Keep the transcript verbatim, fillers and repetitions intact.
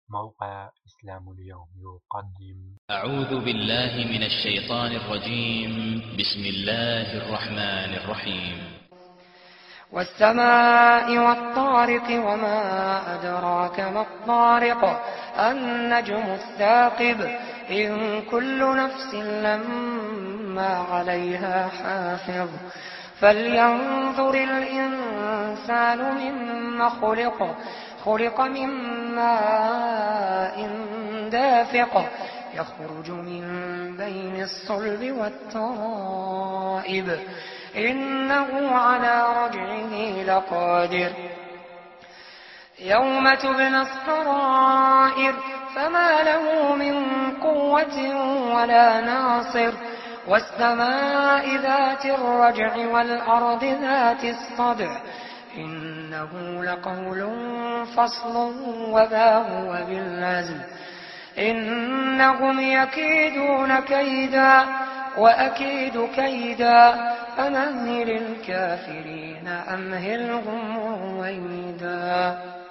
موقع إسلام اليوم يقدم. أعوذ بالله من الشيطان الرجيم. بسم الله الرحمن الرحيم. والسماء والطارق وما أدراك ما الطارق النجم الثاقب إن كل نفس لما عليها حافظ فلينظر الإنسان مما خلق خلق من ماء دافق يخرج من بين الصلب والترائب إنه على رجعه لقادر يوم تبلى السرائر فما له من قوة ولا ناصر والسماء ذات الرجع والأرض ذات الصدع إنه لقول فصل وما هو بالهزل إنهم يكيدون كيدا وأكيد كيدا فمهل الكافرين أمهلهم رويدا.